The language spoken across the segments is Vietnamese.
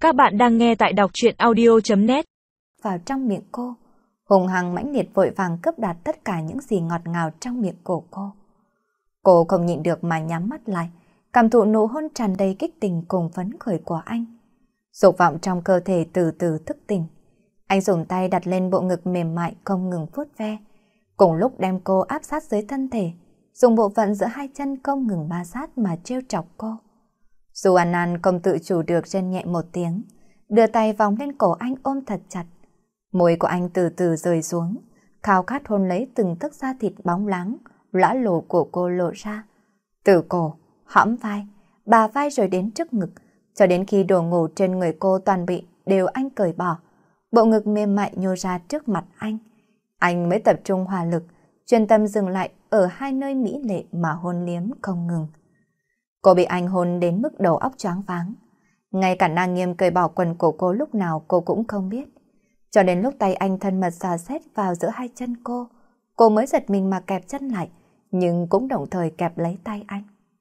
Các bạn đang nghe tại đọc truyện audio.net. Vào trong miệng cô, hùng hăng mãnh liệt vội vàng cướp đoạt tất cả những gì ngọt ngào trong miệng của cô. Cô không nhịn được mà nhắm mắt lại, cảm thụ nụ hôn tràn đầy kích tình cùng phấn khởi của anh. Dục vọng trong cơ thể từ từ thức tỉnh. Anh dùng tay đặt lên bộ ngực mềm mại không ngừng vuốt ve, cùng lúc đem cô áp sát dưới thân thể, dùng bộ phận giữa hai chân không ngừng ma sát mà trêu chọc cô. Dù An không tự chủ được rên nhẹ một tiếng, đưa tay vòng lên cổ anh ôm thật chặt. Môi của anh từ từ rời xuống, khao khát hôn lấy từng tấc da thịt bóng láng, lõa lồ của cô lộ ra. Từ cổ, hõm vai, bà vai rồi đến trước ngực, cho đến khi đồ ngủ trên người cô toàn bị đều anh cởi bỏ. Bộ ngực mềm mại nhô ra trước mặt anh. Anh mới tập trung hỏa lực, chuyên tâm dừng lại ở hai nơi mỹ lệ mà hôn liếm không ngừng. Cô bị anh hôn đến mức đầu óc choáng váng. Ngay cả Na Nghiêm cởi bỏ quần của cô lúc nào cô cũng không biết. Cho đến lúc tay anh thân mật dò xét vào giữa hai chân cô mới giật mình mà kẹp chân lại, nhưng cũng đồng thời kẹp lấy tay anh.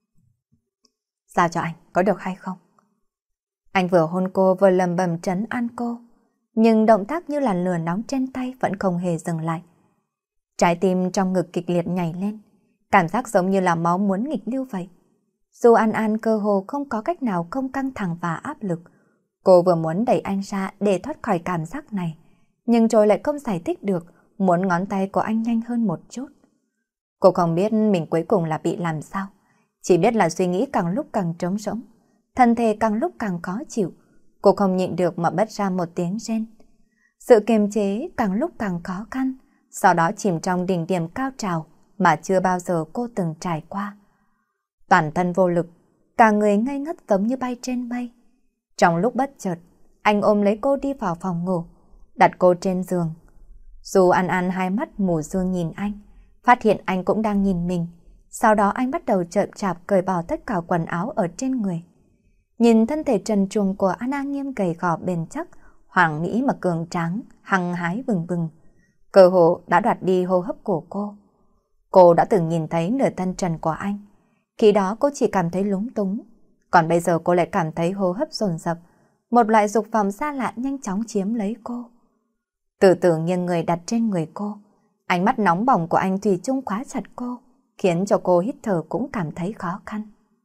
Giao cho anh, có được hay không? Anh vừa hôn cô vừa lầm bầm trấn an cô, nhưng động tác như là lửa nóng trên tay vẫn không hề dừng lại. Trái tim trong ngực kịch liệt nhảy lên, cảm giác giống như là máu muốn nghịch lưu vậy. Dù An cơ hồ không có cách nào không căng thẳng và áp lực, cô vừa muốn đẩy anh ra để thoát khỏi cảm giác này, nhưng rồi lại không giải thích được, muốn ngón tay của anh nhanh hơn một chút. Cô không biết mình cuối cùng là bị làm sao, chỉ biết là suy nghĩ càng lúc càng trống rỗng, thân thể càng lúc càng khó chịu. Cô không nhịn được mà bật ra một tiếng rên. Sự kiềm chế càng lúc càng khó khăn, sau đó chìm trong đỉnh điểm cao trào mà chưa bao giờ cô từng trải qua. Toàn thân vô lực, cả người ngây ngất giống như bay trên mây. Trong lúc bất chợt, anh ôm lấy cô đi vào phòng ngủ, đặt cô trên giường. Dù An hai mắt mù sương nhìn anh, phát hiện anh cũng đang nhìn mình. Sau đó anh bắt đầu chậm chạp cởi bỏ tất cả quần áo ở trên người. Nhìn thân thể trần truồng của Anna Nghiêm gầy gò bền chắc, hoàng mỹ mà cường tráng, hăng hái bừng bừng. Cơ hồ đã đoạt đi hô hấp của cô. Cô đã từng nhìn thấy nửa thân trần của anh. Khi đó cô chỉ cảm thấy lúng túng, còn bây giờ cô lại cảm thấy hô hấp dồn dập, một loại dục vọng xa lạ nhanh chóng chiếm lấy cô. Từ từ nghiêng người đặt trên người cô, ánh mắt nóng bỏng của anh thủy chung khóa chặt cô, khiến cho cô hít thở cũng cảm thấy khó khăn.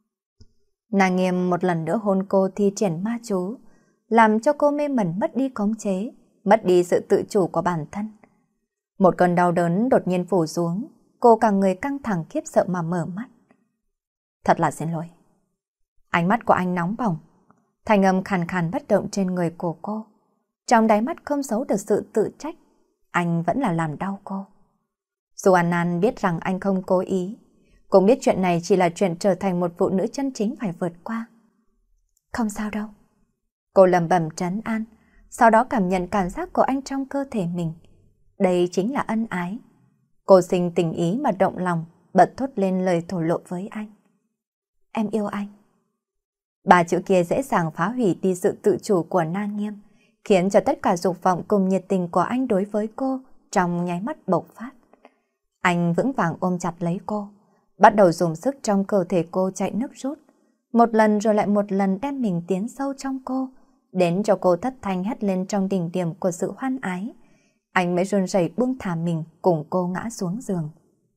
Na Nghiêm một lần nữa hôn cô thi triển ma chú, làm cho cô mê mẩn mất đi khống chế, mất đi sự tự chủ của bản thân. Một cơn đau đớn đột nhiên phủ xuống, cô cả người căng thẳng khiếp sợ mà mở mắt. Thật là xin lỗi. Ánh mắt của anh nóng bỏng, thanh âm khàn khàn bất động trên người của cô. Trong đáy mắt không giấu được sự tự trách, anh vẫn là làm đau cô. Dù An biết rằng anh không cố ý, cũng biết chuyện này chỉ là chuyện trở thành một phụ nữ chân chính phải vượt qua. Không sao đâu. Cô lẩm bẩm trấn an, sau đó cảm nhận cảm giác của anh trong cơ thể mình. Đây chính là ân ái. Cô sinh tình ý mà động lòng, bật thốt lên lời thổ lộ với anh. Em yêu anh. Ba chữ kia dễ dàng phá hủy đi sự tự chủ của Na Nghiêm, khiến cho tất cả dục vọng cùng nhiệt tình của anh đối với cô trong nháy mắt bộc phát. Anh vững vàng ôm chặt lấy cô, bắt đầu dùng sức trong cơ thể cô chạy nước rút, một lần rồi lại một lần đem mình tiến sâu trong cô, đến cho cô thất thanh hét lên trong đỉnh điểm của sự hoan ái. Anh mới run rẩy buông thả mình cùng cô ngã xuống giường.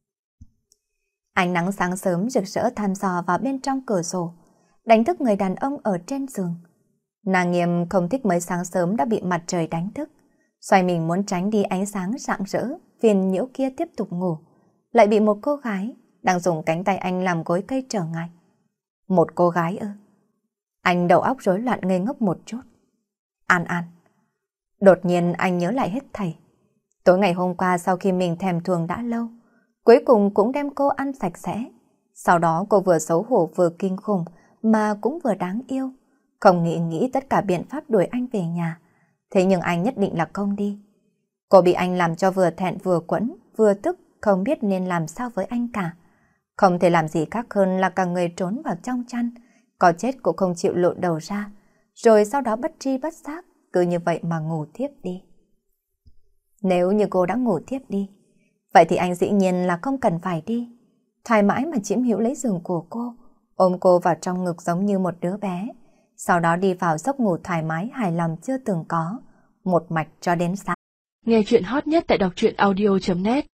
Ánh nắng sáng sớm rực rỡ tham dò vào bên trong cửa sổ, đánh thức người đàn ông ở trên giường. Na Nghiêm không thích mới sáng sớm đã bị mặt trời đánh thức, xoay mình muốn tránh đi ánh sáng rạng rỡ, phiền nhiễu kia tiếp tục ngủ, lại bị một cô gái đang dùng cánh tay anh làm gối cây trở ngại. Một cô gái ư? Anh đầu óc rối loạn ngây ngốc một chút. An. Đột nhiên anh nhớ lại hết thảy. Tối ngày hôm qua sau khi mình thèm thuồng đã lâu, cuối cùng cũng đem cô ăn sạch sẽ. Sau đó cô vừa xấu hổ vừa kinh khủng mà cũng vừa đáng yêu. Không nghĩ tất cả biện pháp đuổi anh về nhà. Thế nhưng anh nhất định là không đi. Cô bị anh làm cho vừa thẹn vừa quẫn, vừa tức, không biết nên làm sao với anh cả. Không thể làm gì khác hơn là cả người trốn vào trong chăn, có chết cũng không chịu lộ đầu ra. Rồi sau đó bất tri bất giác, cứ như vậy mà ngủ thiếp đi. Nếu như cô đã ngủ thiếp đi, vậy thì anh dĩ nhiên là không cần phải đi. Thoải mái mà chiếm hữu lấy giường của cô, ôm cô vào trong ngực giống như một đứa bé. sau đó đi vào giấc ngủ thoải mái hài lòng chưa từng có, một mạch cho đến sáng. Nghe chuyện hot nhất tại đọc truyện audio.net